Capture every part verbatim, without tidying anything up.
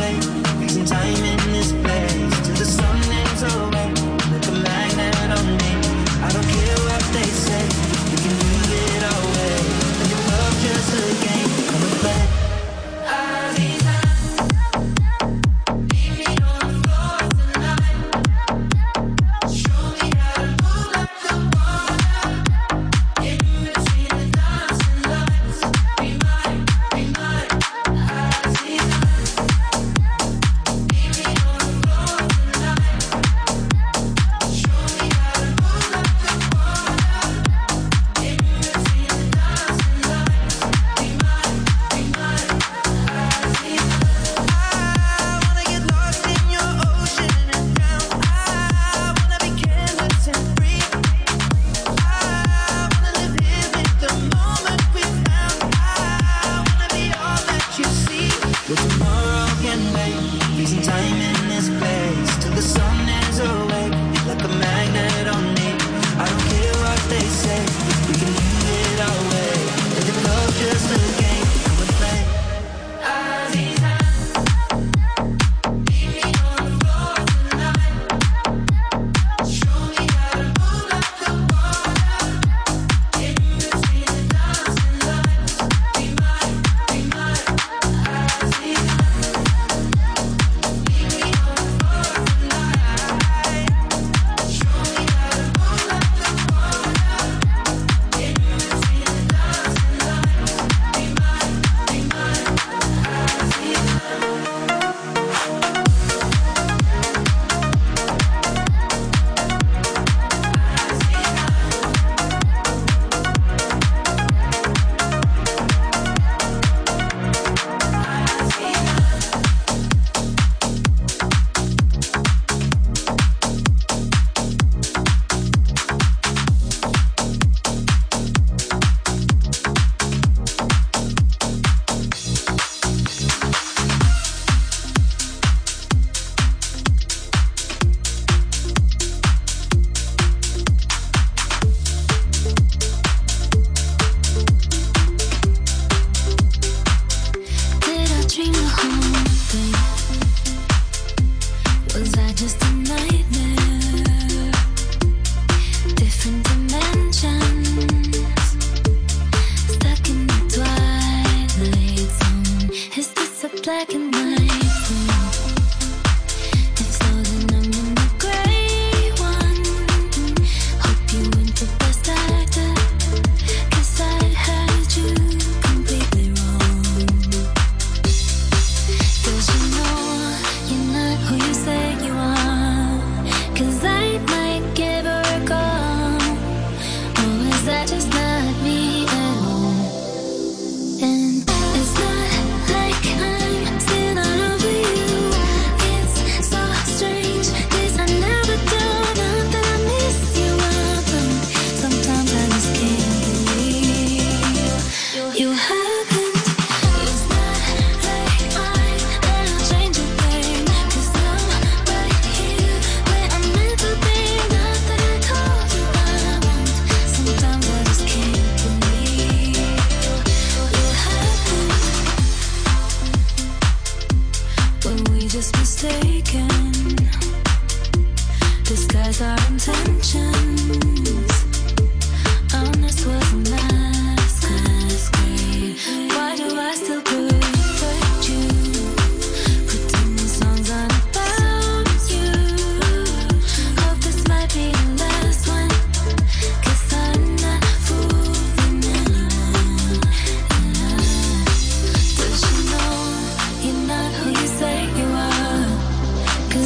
away, freezing time in this place till the sun ends away, like a magnet on me. I don't care what they say, we can leave it our way. Let your love just a game, come and play. Cause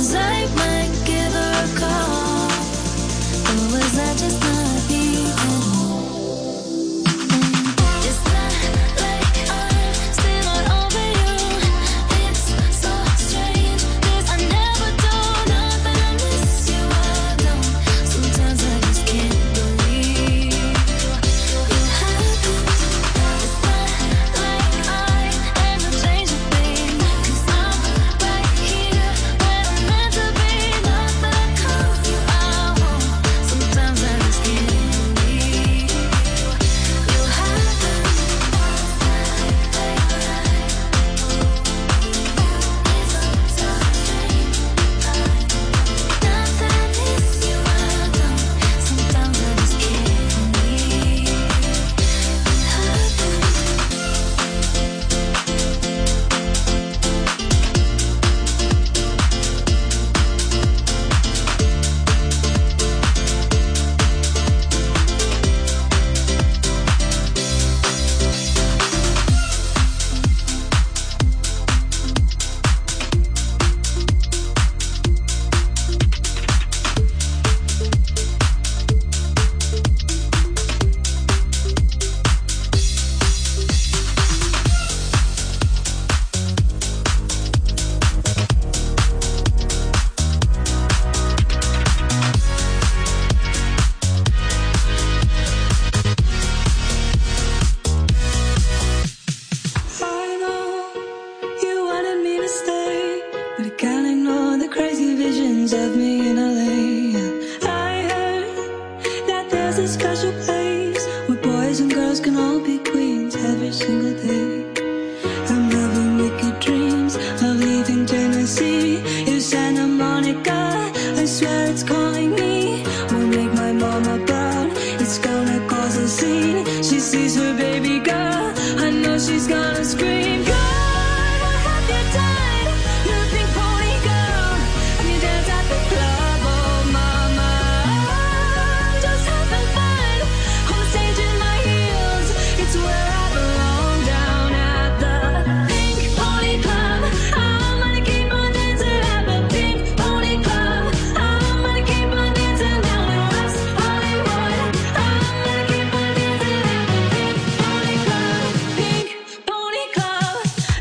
know she's gonna scream, God, what have you done? You're a pink pony girl, and you dance at the club, oh mama. I'm just having fun, on the stage in my heels, it's where I belong, down at the Pink Pony Club. I'm gonna keep on dancing at the Pink Pony Club. I'm gonna keep on dancing down in West Hollywood. I'm gonna keep on dancing at the Pink Pony Club. Pink Pony Club.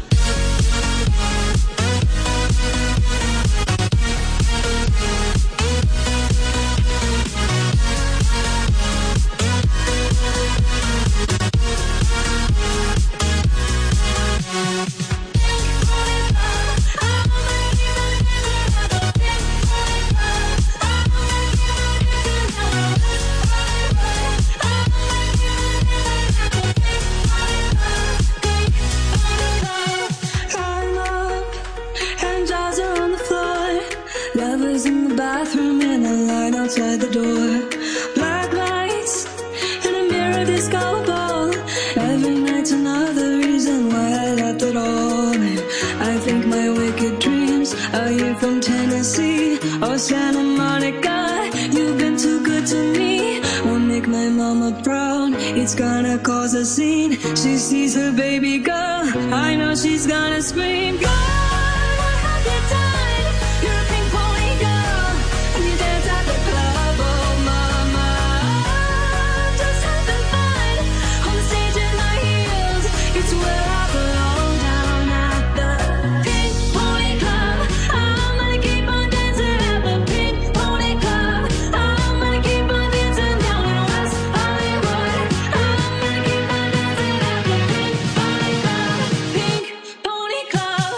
I'm up, and jaws are on the floor. Lovers in the bathroom, in the line outside the door. Black lights, and a mirror disco ball. Every night's another reason why I left it all. And I think my wicked dreams are you from Tennessee or Santa Monica. You've been too good to me. Won't make my mama proud. It's gonna cause a scene. She sees her baby girl. I know she's gonna scream, God, what have you done? You're a pink pony girl, and you dance at the club, oh mama. I'm just having fun, on the stage in my heels, it's where I belong, down at the Pink Pony Club. I'm gonna keep on dancing at the Pink Pony Club. I'm gonna keep on dancing down in West Hollywood. I'm gonna keep on dancing at the Pink Pony Club. Pink Pony Club.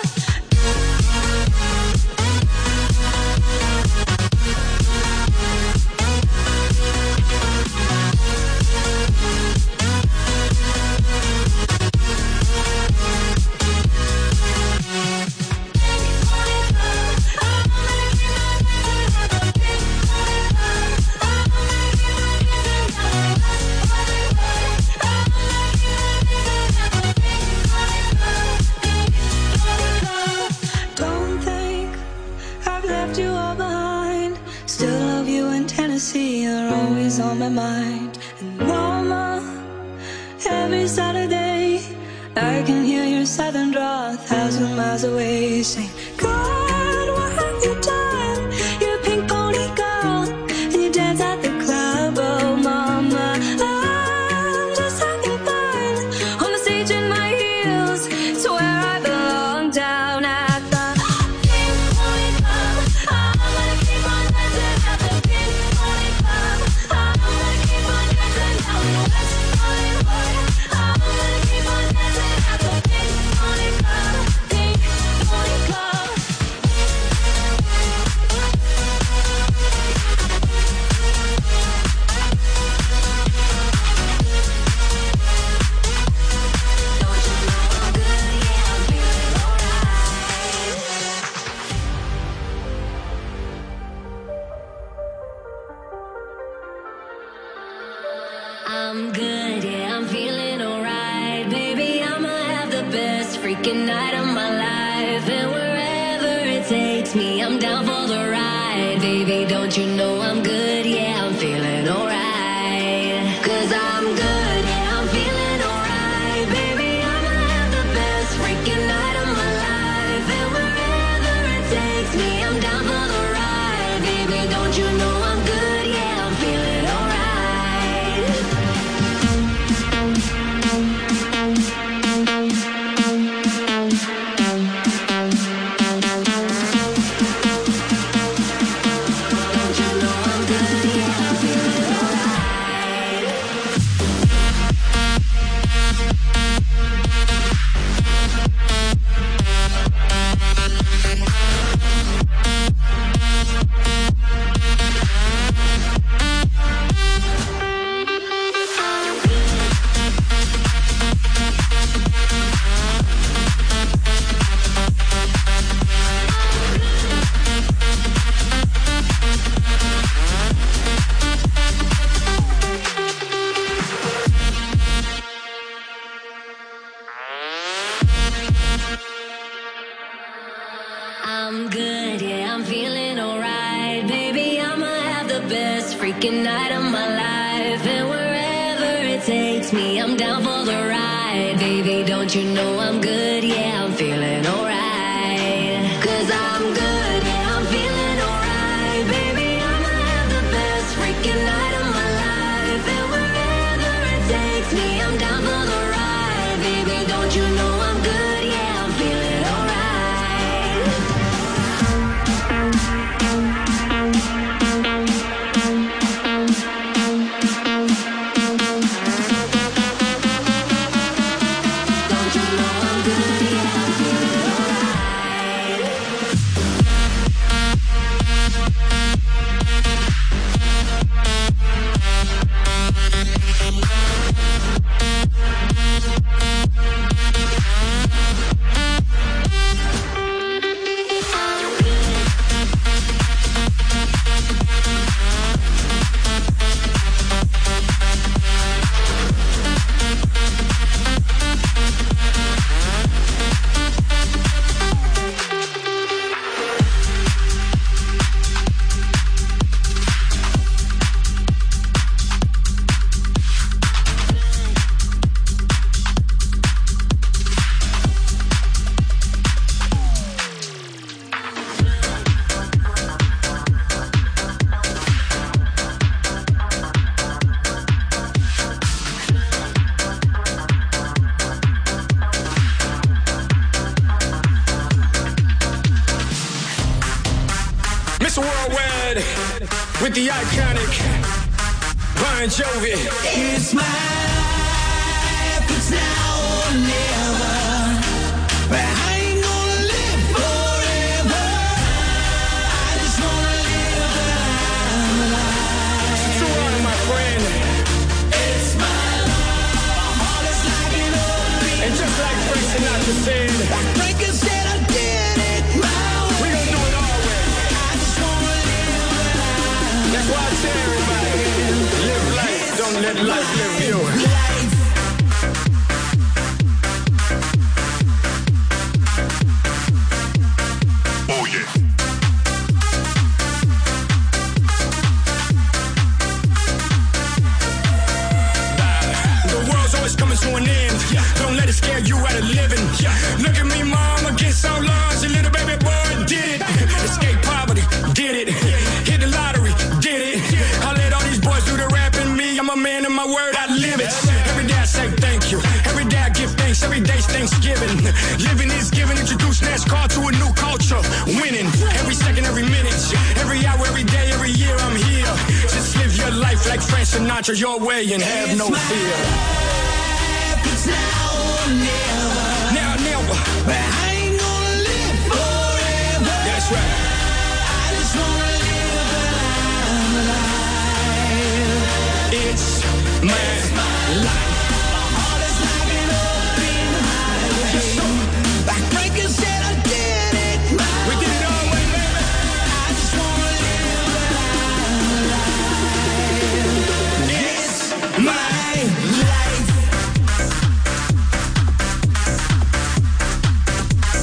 Don't think I've left you all behind. Still love you in Tennessee, you're always on my mind. And mama, every Saturday I can hear your southern drawl a thousand miles away, saying, God, what have you done? You're a pink pony girl, and you dance at the club, oh mama. I'm just having fun, on the stage in my heels, it's where I belong, down at the Pink Pony Club. I'm gonna keep on dancing at the Pink Pony Club. I'm gonna keep on dancing down in West Hollywood. I'm gonna keep on dancing at the Pink Pony Club. Pink Pony Club. Don't you know I'm good? Yeah, I'm feeling alright. I'm good, yeah, I'm feeling alright. Baby, I'ma have the best freaking night of my life. And wherever it takes me, I'm down for the ride. Baby, don't you know I'm good, yeah, I'm feeling alright. Cause I'm good, yeah, I'm feeling alright. Baby, I'ma have the best freaking night of my life. And wherever it takes me, I'm down for the ride. Baby, don't you know I'm good, yeah, I'm feeling alright. freaking night of my life. And wherever it takes me, I'm down for the ride. Baby, don't you know I'm good? Yeah, I'm feeling alright. Cause I'm good, yeah, I'm feeling alright. Baby, I'ma have the best freaking night of my life. And wherever it takes me, I'm down for the ride. Baby, don't you know I'm good? Yeah, I'm feeling alright. With the iconic Bon Jovi. It's my life, it's now or never. But I ain't gonna live forever. I just wanna live the life. So on, my friend. It's my love, my heart is like an open. And just like Frank Sinatra said, like Frank said, I did it my way. We gon' do it our way. I just wanna live the life. That's why I tell everybody, live life, don't let life live you. Oh yeah. The world's always coming to an end. Don't let it scare you out of living. Look at me, mom, I get so lost. A little baby boy did it. Escape poverty, did it. Hit the lottery, did it. I let all these boys do the rapping. Me, I'm a man of my word, I live it. Every day I say thank you. Every day I give thanks. Every day's Thanksgiving. Living is giving. Introduce NASCAR to a new culture. Winning every second, every minute, every hour, every day, every year. I'm here. Just live your life like Frank Sinatra, your way, and have no fear. It's now or never. Now, never. But I ain't gonna live forever. That's right. I just wanna live the life. It's my, it's my life. My heart is like an open highway. Like Frank said, I did it my We did it our way, baby. I just wanna live the life. It's my life.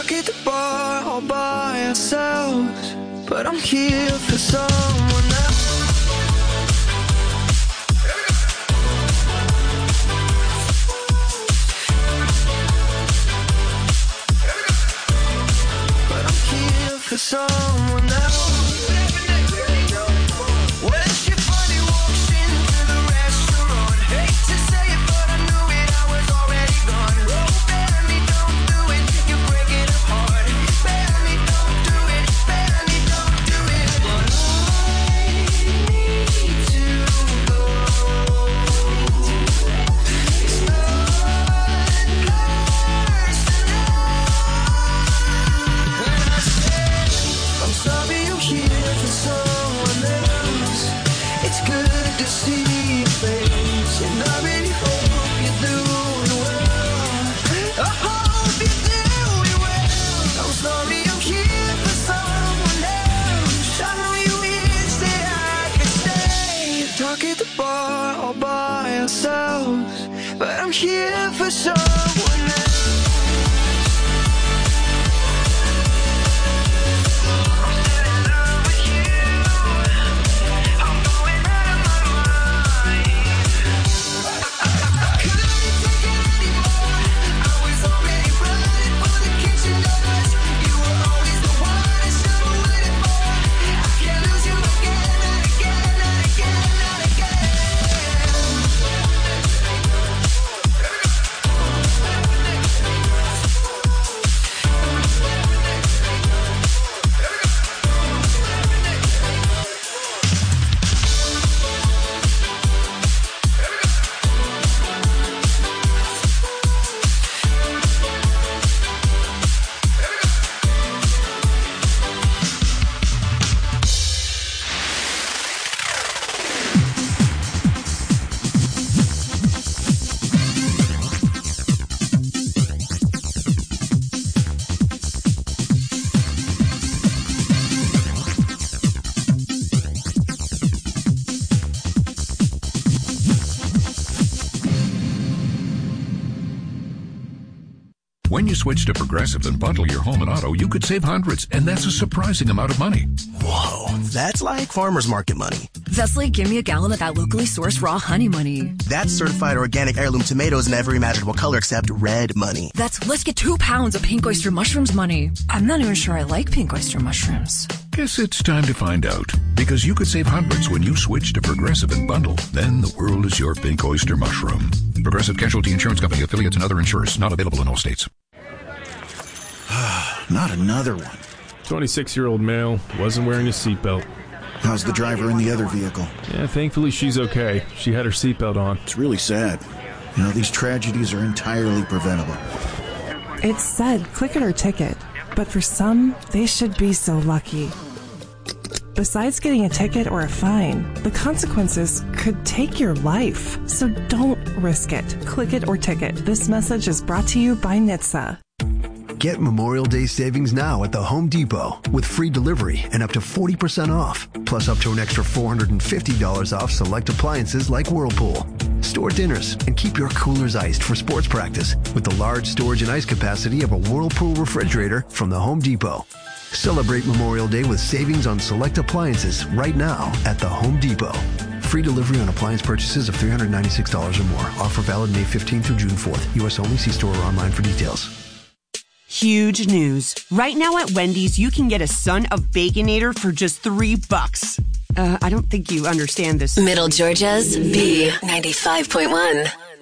talk at the bar all by ourselves, but I'm here for someone else. But I'm here for someone else. When she finally walks into the restaurant, hate to say it, but I knew it, I was already gone. Oh, Benny, don't do it, you're breaking her heart. Benny, don't do it, Benny, don't do it. But I need to go. It's not personal. When I said, I'm sorry I'm here for someone else, it's good to see your face, and I really hope you're doing well. I hope you're doing well. I'm sorry I'm here for someone else. I know you wish that I could stay, talk at the bar all by ourselves, but I'm here for someone else. I'm still in love with you. I'm going out of my mind. Couldn't take it anymore. I was already running for the kitchen doors. You were always the one I should have waited for. I can't lose you again and again and again and again. When you switch to Progressive and bundle your home and auto, you could save hundreds, and that's a surprising amount of money. Whoa, that's like farmer's market money. That's like give me a gallon of that locally sourced raw honey money. That's certified organic heirloom tomatoes in every imaginable color except red money. That's let's get two pounds of pink oyster mushrooms money. I'm not even sure I like pink oyster mushrooms. Guess it's time to find out, because you could save hundreds when you switch to Progressive and bundle. Then the world is your pink oyster mushroom. Progressive Casualty Insurance Company, affiliates, and other insurers. Not available in all states. Not another one. twenty-six-year-old male, wasn't wearing a seatbelt. How's the driver in the other vehicle? Yeah, thankfully she's okay. She had her seatbelt on. It's really sad. You know, these tragedies are entirely preventable. It said click it or ticket, but for some, they should be so lucky. Besides getting a ticket or a fine, the consequences could take your life. So don't risk it. Click it or ticket. This message is brought to you by N H T S A. Get Memorial Day savings now at the Home Depot with free delivery and up to forty percent off, plus up to an extra four hundred fifty dollars off select appliances like Whirlpool. Store dinners and keep your coolers iced for sports practice with the large storage and ice capacity of a Whirlpool refrigerator from the Home Depot. Celebrate Memorial Day with savings on select appliances right now at the Home Depot. Free delivery on appliance purchases of three hundred ninety-six dollars or more. Offer valid May fifteenth through June fourth. U S only. See store or online for details. Huge news. Right now at Wendy's, you can get a Son of Baconator for just three bucks. Uh, I don't think you understand this. Middle Georgia's B ninety-five point one.